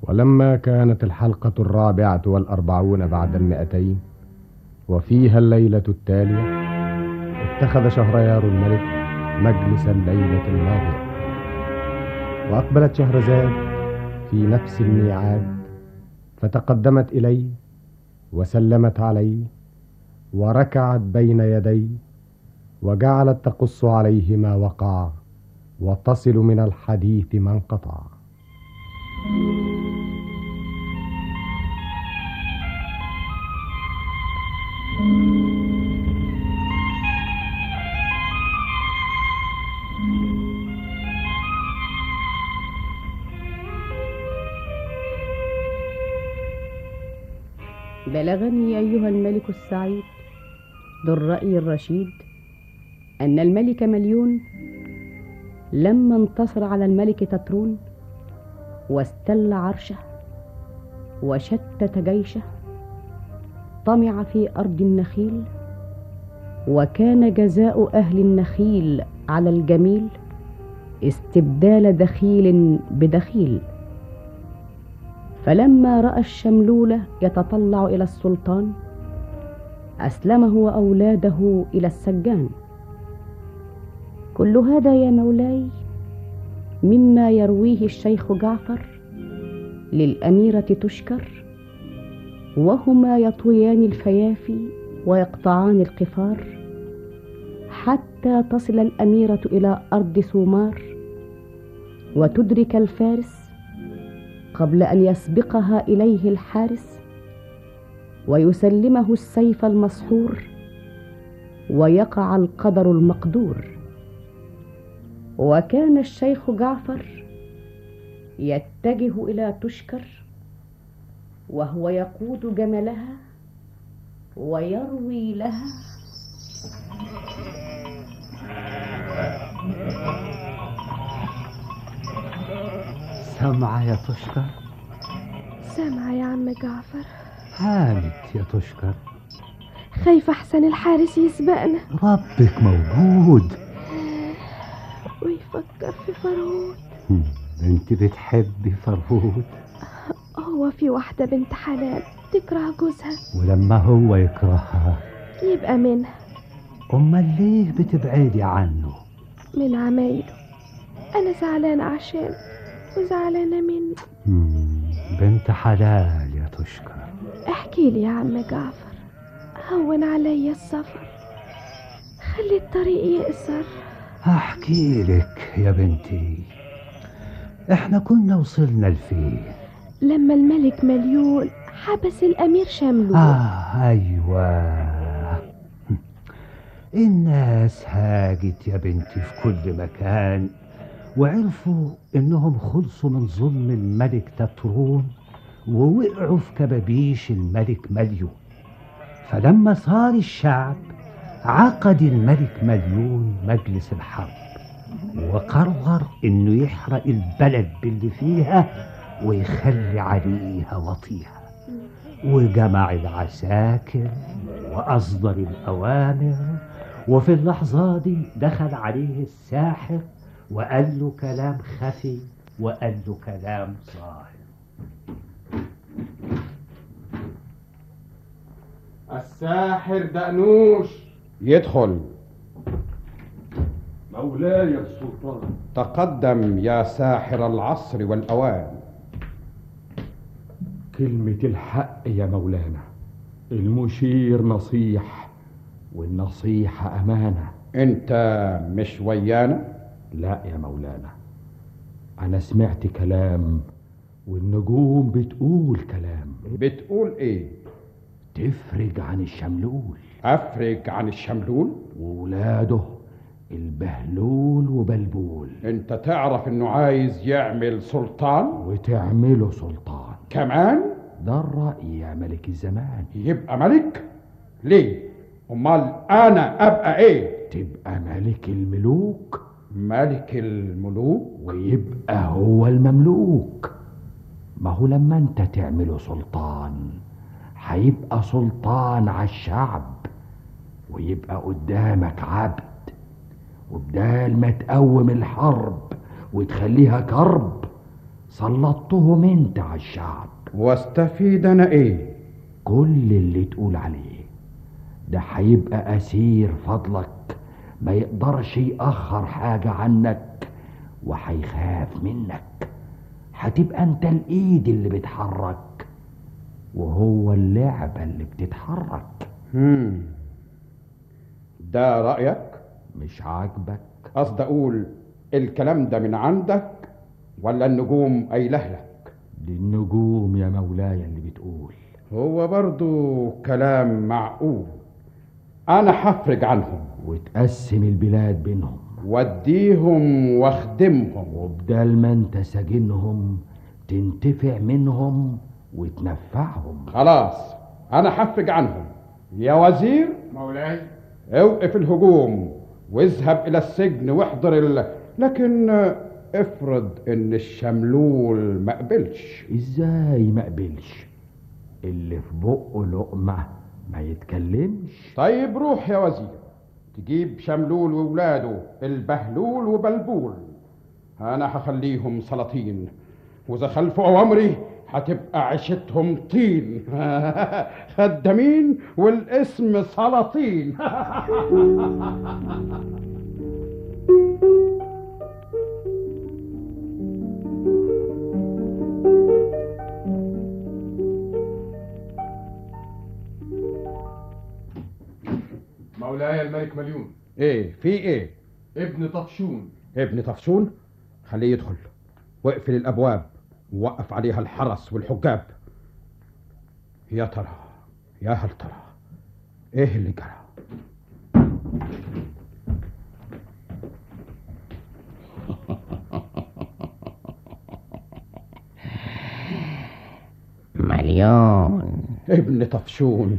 ولما كانت الحلقة 44 بعد 200 وفيها الليلة التالية، اتخذ شهريار الملك مجلس الليلة الماضية، وأقبلت شهرزاد في نفس الميعاد، فتقدمت إليه وسلمت عليه وركعت بين يديه، وجعلت تقص عليه ما وقع وتصل من الحديث ما انقطع. بلغني أيها الملك السعيد ذو الرأي الرشيد أن الملك مليون لما انتصر على الملك تترون واستل عرشه وشتت جيشه، طمع في أرض النخيل، وكان جزاء أهل النخيل على الجميل استبدال دخيل بدخيل. فلما رأى الشملول يتطلع إلى السلطان أسلمه وأولاده إلى السجان. كل هذا يا مولاي مما يرويه الشيخ جعفر للأميرة تشكر، وهما يطويان الفيافي ويقطعان القفار حتى تصل الأميرة إلى أرض سومار وتدرك الفارس قبل أن يسبقها إليه الحارس ويسلمه السيف المسحور ويقع القدر المقدور. وكان الشيخ جعفر يتجه إلى تشكر وهو يقود جملها ويروي لها: سامعة يا تشكر؟ سامعة يا عم جعفر. هانت يا تشكر؟ خايفة أحسن الحارس يسبقنا. ربك موجود ويفكر في فرهود. انت بتحبي فرهود؟ هو في واحدة بنت حلال تكره جوزها، ولما هو يكرهها يبقى منها. امال ليه بتبعدي عنه؟ من عمايله. أنا زعلانة عشان وزعلانة منه. بنت حلال يا تشكر. احكي لي يا عم جعفر، هون عليا السفر، خلي الطريق يقصر. احكي لك يا بنتي. احنا كنا وصلنا لفين؟ لما الملك مليون حبس الأمير شملول. ايوه. الناس هاجت يا بنتي في كل مكان، وعرفوا انهم خلصوا من ظلم الملك تترون ووقعوا في كبابيش الملك مليون. فلما صار الشعب عقد الملك مليون مجلس الحرب، وقرر انه يحرق البلد باللي فيها ويخلي عليها وطيها، وجمع العساكر واصدر الاوامر. وفي اللحظة دي دخل عليه الساحر وقال له كلام خفي وقال له كلام ظاهر. الساحر دقنوش يدخل. مولاي السلطان. تقدم يا ساحر العصر والأوان. كلمة الحق يا مولانا، المشير نصيح والنصيحة أمانة. انت مش ويانا؟ لا يا مولانا، أنا سمعت كلام والنجوم بتقول كلام. بتقول ايه؟ تفرج عن الشملول. افرج عن الشملول وولاده البهلول وبلبول. انت تعرف انه عايز يعمل سلطان وتعمله سلطان كمان؟ ده الرأي يا ملك الزمان. يبقى ملك؟ ليه؟ امال انا ابقى ايه؟ تبقى ملك الملوك. ملك الملوك؟ ويبقى هو المملوك. ما هو لما انت تعمله سلطان هيبقى سلطان على الشعب، ويبقى قدامك عبد. وبدال ما تقوم الحرب وتخليها كرب، سلطتهم انت على الشعب. واستفيد انا ايه؟ كل اللي تقول عليه ده هيبقى أسير فضلك، ما يقدرش يأخر حاجة عنك وهيخاف منك. هتبقى انت الإيد اللي بتحرك وهو اللعبة اللي بتتحرك. ده رأيك؟ مش عاجبك؟ قصد اقول الكلام ده من عندك ولا النجوم قايله لك؟ دي النجوم يا مولاي اللي بتقول. هو برضو كلام معقول. انا هفرج عنهم وتقسم البلاد بينهم واديهم واخدمهم، وبدال ما انت ساجنهم تنتفع منهم وتنفعهم. خلاص انا هفرج عنهم. يا وزير مولاي، اوقف الهجوم واذهب الى السجن واحضر لكن افرض ان الشملول ما قبلش. ازاي ما قبلش؟ اللي في بقه لقمة ما يتكلمش. طيب روح يا وزير تجيب شملول وولاده البهلول وبلبول، انا هخليهم سلاطين، واذا خلفوا اوامري هتبقى عيشتهم طين. خدامين والاسم سلاطين. مولاي الملك مليون. ايه في ايه؟ ابن طفشون. ابن طفشون؟ خليه يدخل واقفل الابواب ووقف عليها الحرس والحجاب. يا ترى يا هل ترى ايه اللي جرى؟ مليون. ابن طفشون.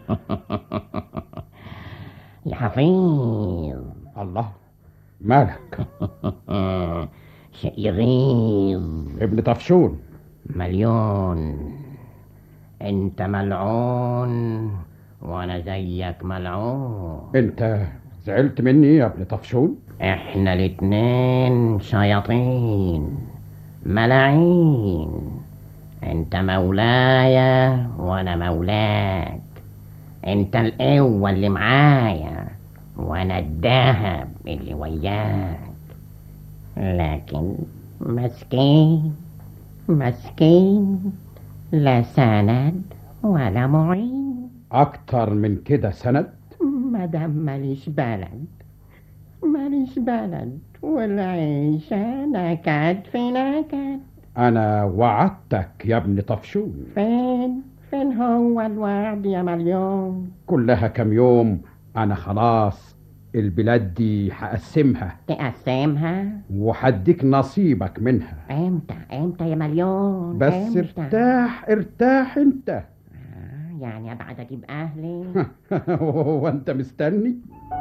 يا حفيظ. الله، مالك؟ شيء يغيظ. ابن طفشون. مليون، انت ملعون وانا زيك ملعون. انت زعلت مني يا ابن طفشون؟ احنا الاتنين شياطين ملاعين، انت مولاي وانا مولاك، انت القوة اللي معايا وانا الذهب اللي وياك. لكن مسكين مسكين، لا سند ولا معين. اكتر من كده سند؟ مادام ماليش بلد ماليش بلد، والعيشة نكد في نكد. انا وعدتك يا ابن طفشون. فين هو الوعد يا مليون؟ كلها كم يوم انا خلاص البلاد دي هقسمها. تقسمها؟ وحديك نصيبك منها. امتى يا مليون؟ بس امتى؟ ارتاح انت. يعني ابعد اجيب اهلي؟ وانت مستني؟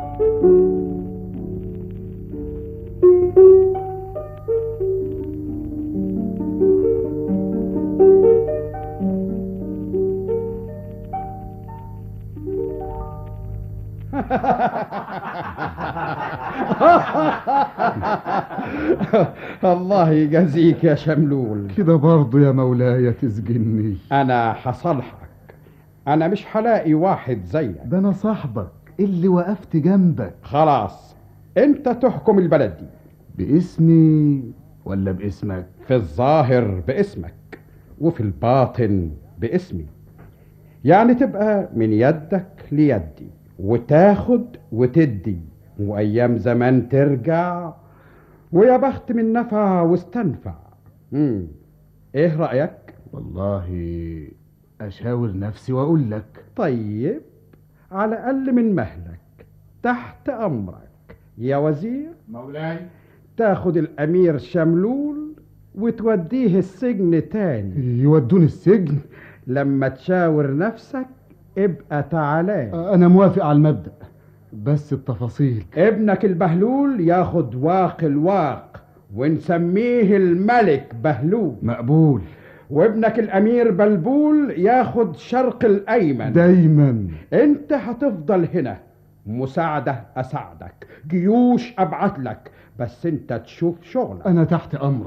الله يجازيك يا شملول. كده برضو يا مولاي تسجني؟ انا هصالحك، انا مش هلاقي واحد زيك. ده انا صاحبك اللي وقفت جنبك. خلاص انت تحكم البلد دي. باسمي ولا باسمك؟ في الظاهر باسمك وفي الباطن باسمي، يعني تبقى من يدك ليدي وتاخد وتدي، وايام زمان ترجع، ويا بخت من نفع واستنفع. ايه رأيك؟ والله اشاور نفسي واقول لك. طيب على اقل من مهلك تحت امرك يا وزير. مولاي، تاخد الامير شملول وتوديه السجن تاني. يودوني السجن؟ لما تشاور نفسك ابقى تعالى. انا موافق على المبدأ، بس التفاصيل. ابنك البهلول ياخد واق الواق ونسميه الملك بهلول. مقبول. وابنك الامير بلبول ياخد شرق الايمن. دايما. انت هتفضل هنا، مساعدة اساعدك، جيوش ابعت لك، بس انت تشوف شغلك. انا تحت امرك.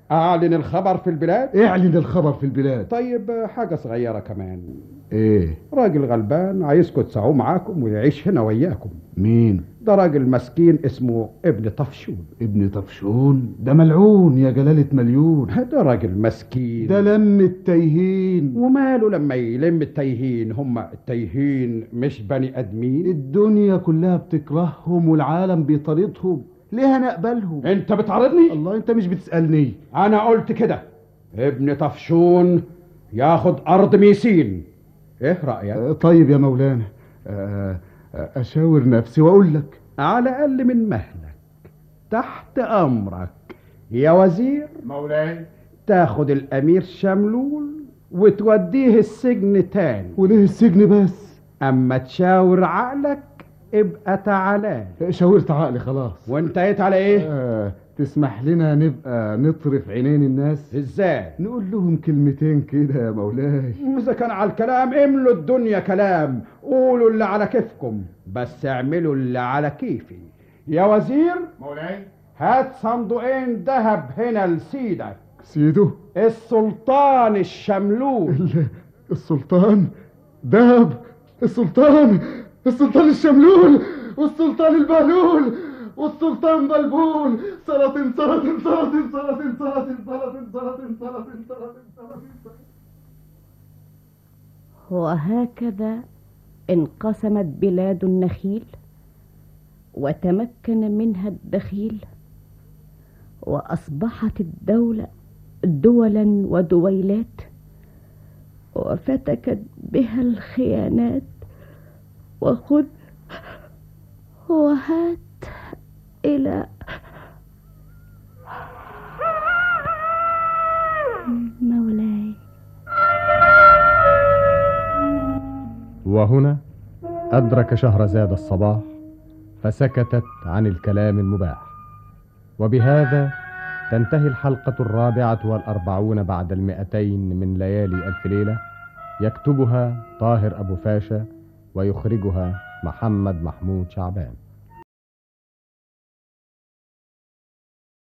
اعلن الخبر في البلاد. اعلن الخبر في البلاد. طيب حاجة صغيرة كمان. ايه؟ راجل غلبان عايزكم تسعوه معاكم ويعيش هنا وياكم. مين ده راجل مسكين اسمه ابن طفشون. ابن طفشون؟ ده ملعون يا جلالة مليون. ده راجل مسكين، ده لم التايهين. وماله لما يلم التايهين؟ هم التايهين مش بني ادمين؟ الدنيا كلها بتكرههم والعالم بيطاردهم، ليه هنقبلهم؟ انت بتعرضني؟ الله، انت مش بتسألني. انا قلت كده. ابن طفشون ياخد ارض ميسين. ايه رأيك؟ طيب يا مولانا، اشاور نفسي واقول لك. على اقل من مهلك. تحت امرك يا وزير. مولاي. تاخد الامير شملول وتوديه السجن تاني. وليه السجن بس؟ اما تشاور عقلك ابقى تعالى. شاورت عقلي خلاص. وانتهيت على ايه؟ تسمح لنا نبقى نطرف عينين الناس؟ ازاي؟ نقول لهم كلمتين كده يا مولاي. اذا كان على الكلام املوا الدنيا كلام. قولوا اللي على كيفكم، بس اعملوا اللي على كيفي. يا وزير. مولاي. هات صندوقين ذهب هنا لسيدك. سيده؟ السلطان الشملول. السلطان؟ ذهب؟ السلطان الشملول، والسلطان البهلول، والسلطان بلبول. سلاطين سلاطين سلاطين سلاطين سلاطين سلاطين سلاطين سلاطين سلاطين. وهكذا انقسمت بلاد النخيل وتمكن منها الدخيل، وأصبحت الدولة دولا ودويلات، وفتكت بها الخيانات، وخذ وهات إلى مولاي. وهنا أدرك شهرزاد الصباح فسكتت عن الكلام المباح. وبهذا تنتهي الحلقة 44 بعد 200 من ليالي ألف ليلة. يكتبها طاهر أبو فاشا ويخرجها محمد محمود شعبان.